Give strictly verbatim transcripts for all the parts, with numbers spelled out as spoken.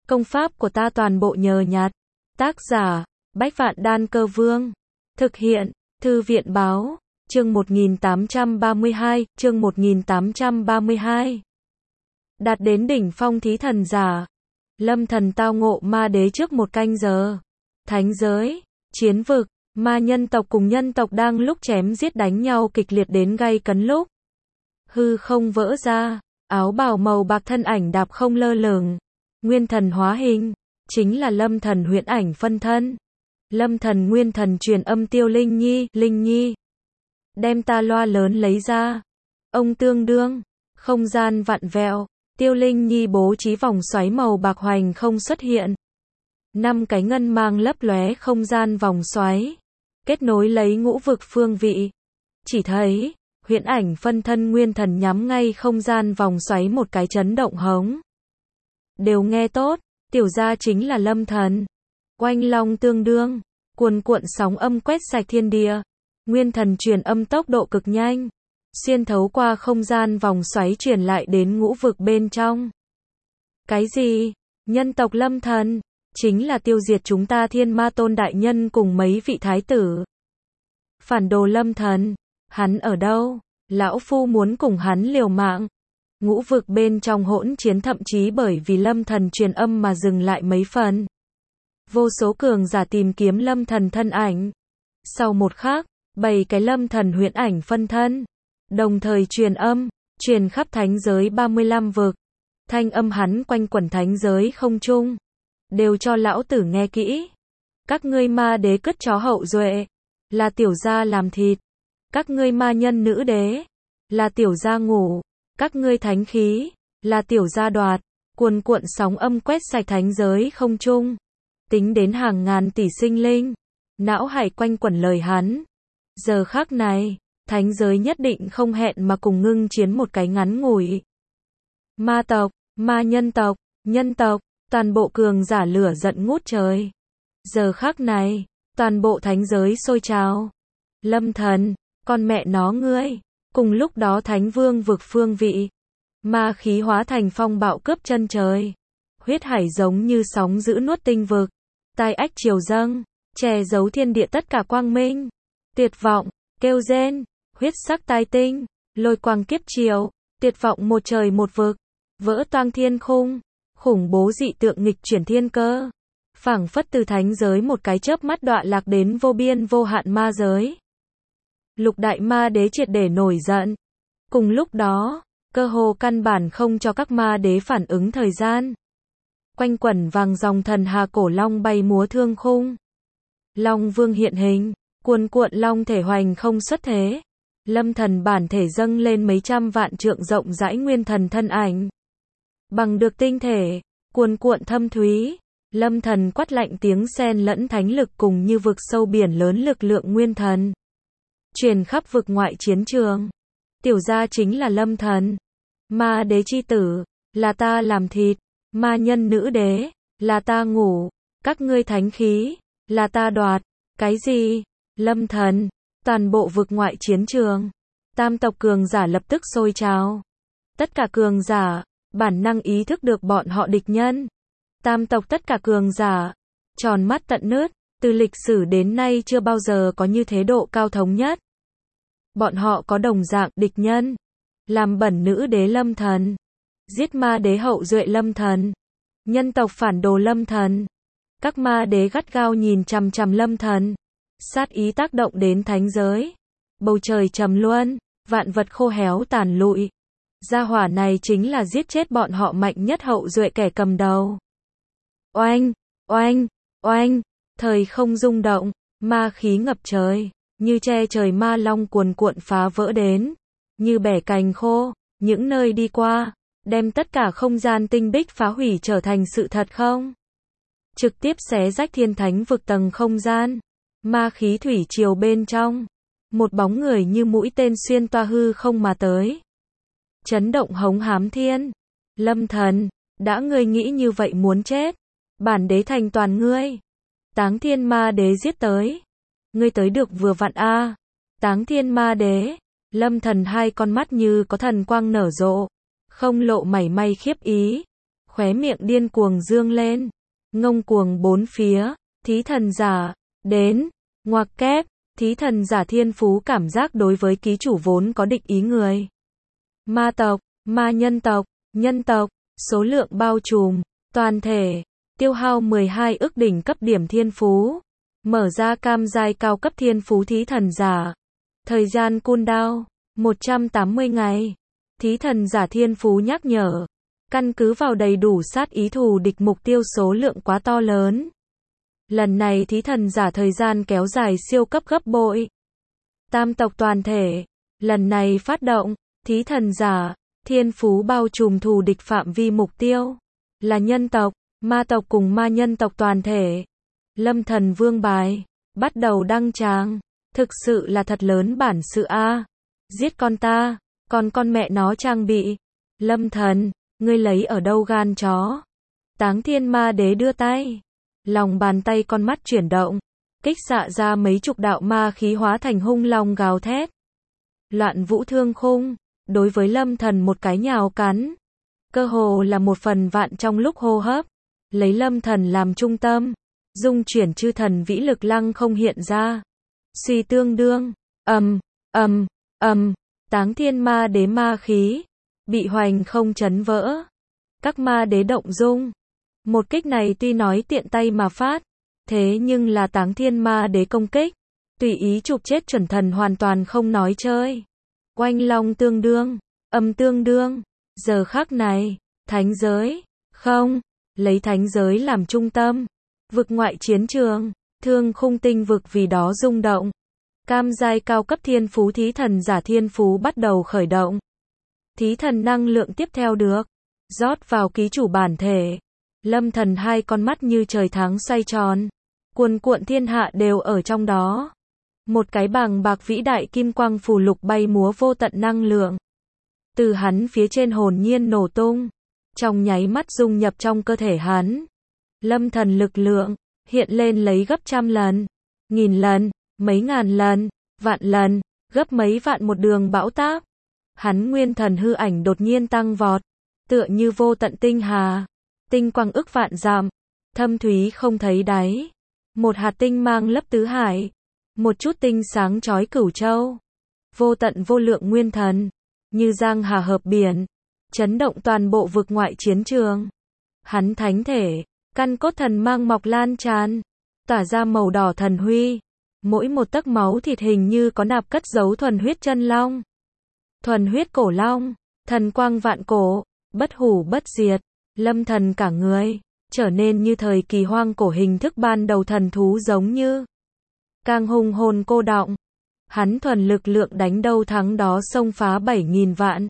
Công pháp của ta toàn bộ nhờ nhặt. Tác giả, Bách Vạn Đan Cơ Vương. Thực hiện, Thư viện Báo. Chương một nghìn tám trăm ba mươi hai, chương một nghìn tám trăm ba mươi hai. Đạt đến đỉnh phong thí thần giả. Lâm Thần tao ngộ ma đế trước một canh giờ. Thánh giới, chiến vực, ma nhân tộc cùng nhân tộc đang lúc chém giết đánh nhau kịch liệt đến gay cấn lúc. Hư không vỡ ra, áo bào màu bạc thân ảnh đạp không lơ lửng. Nguyên thần hóa hình, chính là Lâm Thần huyễn ảnh phân thân. Lâm Thần nguyên thần truyền âm Tiêu Linh Nhi, Linh Nhi. Đem ta loa lớn lấy ra. Ông tương đương, không gian vặn vẹo, Tiêu Linh Nhi bố trí vòng xoáy màu bạc hoành không xuất hiện. Năm cái ngân mang lấp lóe không gian vòng xoáy, kết nối lấy ngũ vực phương vị. Chỉ thấy, huyễn ảnh phân thân nguyên thần nhắm ngay không gian vòng xoáy một cái chấn động hống. Đều nghe tốt, tiểu gia chính là Lâm Thần. Oanh long tương đương, cuồn cuộn sóng âm quét sạch thiên địa. Nguyên thần truyền âm tốc độ cực nhanh, xuyên thấu qua không gian vòng xoáy truyền lại đến ngũ vực bên trong. Cái gì? Nhân tộc Lâm Thần, chính là tiêu diệt chúng ta Thiên Ma Tôn đại nhân cùng mấy vị thái tử. Phản đồ Lâm Thần, hắn ở đâu? Lão phu muốn cùng hắn liều mạng. Ngũ vực bên trong hỗn chiến thậm chí bởi vì Lâm Thần truyền âm mà dừng lại mấy phần. Vô số cường giả tìm kiếm Lâm Thần thân ảnh. Sau một khắc, bảy cái Lâm Thần huyễn ảnh phân thân, đồng thời truyền âm, truyền khắp thánh giới ba mươi lăm vực. Thanh âm hắn quanh quẩn thánh giới không trung. Đều cho lão tử nghe kỹ. Các ngươi ma đế cất chó hậu duệ, là tiểu gia làm thịt. Các ngươi ma nhân nữ đế, là tiểu gia ngủ. Các ngươi thánh khí, là tiểu gia đoạt. Cuồn cuộn sóng âm quét sạch thánh giới không trung. Tính đến hàng ngàn tỷ sinh linh. Não hải quanh quẩn lời hắn. Giờ khắc này, thánh giới nhất định không hẹn mà cùng ngưng chiến một cái ngắn ngủi. Ma tộc, ma nhân tộc, nhân tộc, toàn bộ cường giả lửa giận ngút trời. Giờ khắc này, toàn bộ thánh giới sôi trào. Lâm Thần, con mẹ nó ngươi. Cùng lúc đó thánh vương vực phương vị. Ma khí hóa thành phong bạo cướp chân trời. Huyết hải giống như sóng dữ nuốt tinh vực. Tai ách triều dâng, che giấu thiên địa tất cả quang minh. Tuyệt vọng, kêu rên, huyết sắc tai tinh, lôi quang kiếp triều, tuyệt vọng một trời một vực, vỡ toang thiên khung, khủng bố dị tượng nghịch chuyển thiên cơ. Phảng phất từ thánh giới một cái chớp mắt đọa lạc đến vô biên vô hạn ma giới. Lục đại ma đế triệt để nổi giận. Cùng lúc đó, cơ hồ căn bản không cho các ma đế phản ứng thời gian. Quanh quẩn vàng dòng thần hà cổ long bay múa thương khung. Long vương hiện hình, cuồn cuộn long thể hoành không xuất thế. Lâm Thần bản thể dâng lên mấy trăm vạn trượng rộng rãi nguyên thần thân ảnh. Bằng được tinh thể, cuồn cuộn thâm thúy. Lâm Thần quát lạnh tiếng xen lẫn thánh lực cùng như vực sâu biển lớn lực lượng nguyên thần. Truyền khắp vực ngoại chiến trường. Tiểu gia chính là Lâm Thần. Ma đế chi tử, là ta làm thịt. Ma nhân nữ đế, là ta ngủ. Các ngươi thánh khí, là ta đoạt. Cái gì? Lâm Thần, toàn bộ vực ngoại chiến trường. Tam tộc cường giả lập tức sôi trào. Tất cả cường giả, bản năng ý thức được bọn họ địch nhân. Tam tộc tất cả cường giả, tròn mắt tận nứt, từ lịch sử đến nay chưa bao giờ có như thế độ cao thống nhất. Bọn họ có đồng dạng địch nhân. Làm bẩn nữ đế Lâm Thần. Giết ma đế hậu duệ Lâm Thần. Nhân tộc phản đồ Lâm Thần. Các ma đế gắt gao nhìn chằm chằm Lâm Thần. Sát ý tác động đến thánh giới. Bầu trời trầm luân, vạn vật khô héo tàn lụi. Gia hỏa này chính là giết chết bọn họ mạnh nhất hậu duệ kẻ cầm đầu. Oanh, oanh, oanh, thời không rung động, ma khí ngập trời, như che trời ma long cuồn cuộn phá vỡ đến, như bẻ cành khô, những nơi đi qua, đem tất cả không gian tinh bích phá hủy trở thành sự thật không? Trực tiếp xé rách thiên thánh vực tầng không gian, ma khí thủy triều bên trong, một bóng người như mũi tên xuyên toa hư không mà tới. Chấn động hống hám thiên. Lâm Thần, đã ngươi nghĩ như vậy muốn chết, bản đế thành toàn ngươi. Táng thiên ma đế giết tới. Ngươi tới được vừa vặn a. À. Táng thiên ma đế. Lâm Thần hai con mắt như có thần quang nở rộ, không lộ mảy may khiếp ý. khóe miệng điên cuồng dương lên, ngông cuồng bốn phía, thí thần giả, đến, ngoặc kép, thí thần giả thiên phú cảm giác đối với ký chủ vốn có địch ý người. Ma tộc, ma nhân tộc, nhân tộc, số lượng bao trùm, toàn thể, tiêu hao mười hai ức đỉnh cấp điểm thiên phú, mở ra cam giai cao cấp thiên phú thí thần giả. Thời gian cooldown, một trăm tám mươi ngày. Thí thần giả thiên phú nhắc nhở. Căn cứ vào đầy đủ sát ý thù địch mục tiêu số lượng quá to lớn. Lần này thí thần giả thời gian kéo dài siêu cấp gấp bội. Tam tộc toàn thể. Lần này phát động, thí thần giả, thiên phú bao trùm thù địch phạm vi mục tiêu. Là nhân tộc, ma tộc cùng ma nhân tộc toàn thể. Lâm thần vương bài. Bắt đầu đăng tràng. Thực sự là thật lớn bản sự a. Giết con ta, còn con mẹ nó trang bị. Lâm thần, ngươi lấy ở đâu gan chó? Táng thiên ma đế đưa tay. Lòng bàn tay con mắt chuyển động. Kích xạ ra mấy chục đạo ma khí hóa thành hung long gào thét. Loạn vũ thương khung. Đối với lâm thần một cái nhào cắn. Cơ hồ là một phần vạn trong lúc hô hấp. Lấy lâm thần làm trung tâm. Dung chuyển chư thần vĩ lực lăng không hiện ra. Suy tương đương. Ầm, ầm, ầm. Táng thiên ma đế ma khí. Bị hoành không chấn vỡ. Các ma đế động dung. Một kích này tuy nói tiện tay mà phát. Thế nhưng là táng thiên ma đế công kích. Tùy ý chụp chết chuẩn thần hoàn toàn không nói chơi. Oanh long tương đương. Âm tương đương. Giờ khắc này. Thánh giới. Không. Lấy thánh giới làm trung tâm. Vực ngoại chiến trường. Thương khung tinh vực vì đó rung động. Cam giai cao cấp thiên phú thí thần giả thiên phú bắt đầu khởi động. Thí thần năng lượng tiếp theo được rót vào ký chủ bản thể. Lâm thần hai con mắt như trời tháng xoay tròn. Cuồn cuộn thiên hạ đều ở trong đó. Một cái bàng bạc vĩ đại kim quang phù lục bay múa vô tận năng lượng. Từ hắn phía trên hồn nhiên nổ tung. Trong nháy mắt dung nhập trong cơ thể hắn. Lâm thần lực lượng hiện lên lấy gấp trăm lần, nghìn lần, mấy ngàn lần, vạn lần, gấp mấy vạn một đường bão táp. Hắn nguyên thần hư ảnh đột nhiên tăng vọt, tựa như vô tận tinh hà, tinh quang ức vạn dặm, thâm thúy không thấy đáy. Một hạt tinh mang lấp tứ hải, một chút tinh sáng chói cửu châu. Vô tận vô lượng nguyên thần, như giang hà hợp biển, chấn động toàn bộ vực ngoại chiến trường. Hắn thánh thể, căn cốt thần mang mọc lan tràn, tỏa ra màu đỏ thần huy. Mỗi một tấc máu thịt hình như có nạp cất giấu thuần huyết chân long. Thuần huyết cổ long, thần quang vạn cổ, bất hủ bất diệt. Lâm thần cả người trở nên như thời kỳ hoang cổ hình thức ban đầu thần thú giống như. Càng hùng hồn cô đọng. Hắn thuần lực lượng đánh đâu thắng đó xông phá bảy nghìn vạn,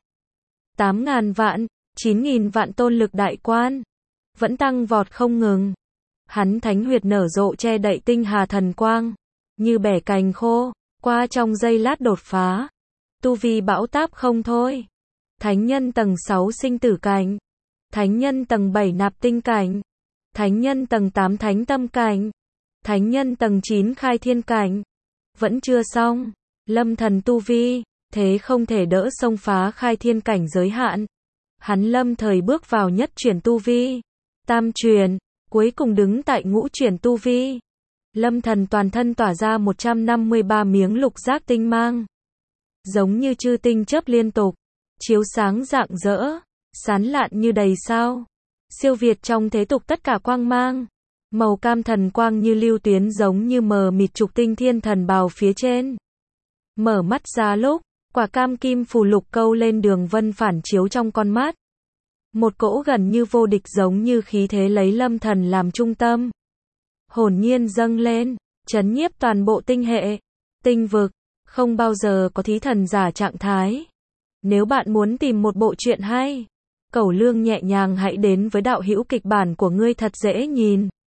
tám ngàn vạn, chín nghìn vạn tôn lực đại quan. Vẫn tăng vọt không ngừng. Hắn thánh huyệt nở rộ che đậy tinh hà thần quang. Như bẻ cành khô, qua trong giây lát đột phá. Tu vi bão táp không thôi. Thánh nhân tầng sáu sinh tử cảnh. Thánh nhân tầng bảy nạp tinh cảnh. Thánh nhân tầng tám thánh tâm cảnh. Thánh nhân tầng chín khai thiên cảnh. Vẫn chưa xong. Lâm thần tu vi, thế không thể đỡ xông phá khai thiên cảnh giới hạn. Hắn lâm thời bước vào nhất chuyển tu vi. Tam truyền, cuối cùng đứng tại ngũ chuyển tu vi. Lâm thần toàn thân tỏa ra một trăm năm mươi ba miếng lục giác tinh mang. Giống như chư tinh chớp liên tục, chiếu sáng rạng rỡ, sán lạn như đầy sao. Siêu việt trong thế tục tất cả quang mang. Màu cam thần quang như lưu tuyến giống như mờ mịt trục tinh thiên thần bào phía trên. Mở mắt ra lúc, quả cam kim phù lục câu lên đường vân phản chiếu trong con mắt. Một cỗ gần như vô địch giống như khí thế lấy lâm thần làm trung tâm. Hồn nhiên dâng lên, chấn nhiếp toàn bộ tinh hệ, tinh vực, không bao giờ có thí thần giả trạng thái. Nếu bạn muốn tìm một bộ truyện hay, cẩu lương nhẹ nhàng hãy đến với đạo hữu kịch bản của ngươi thật dễ nhìn.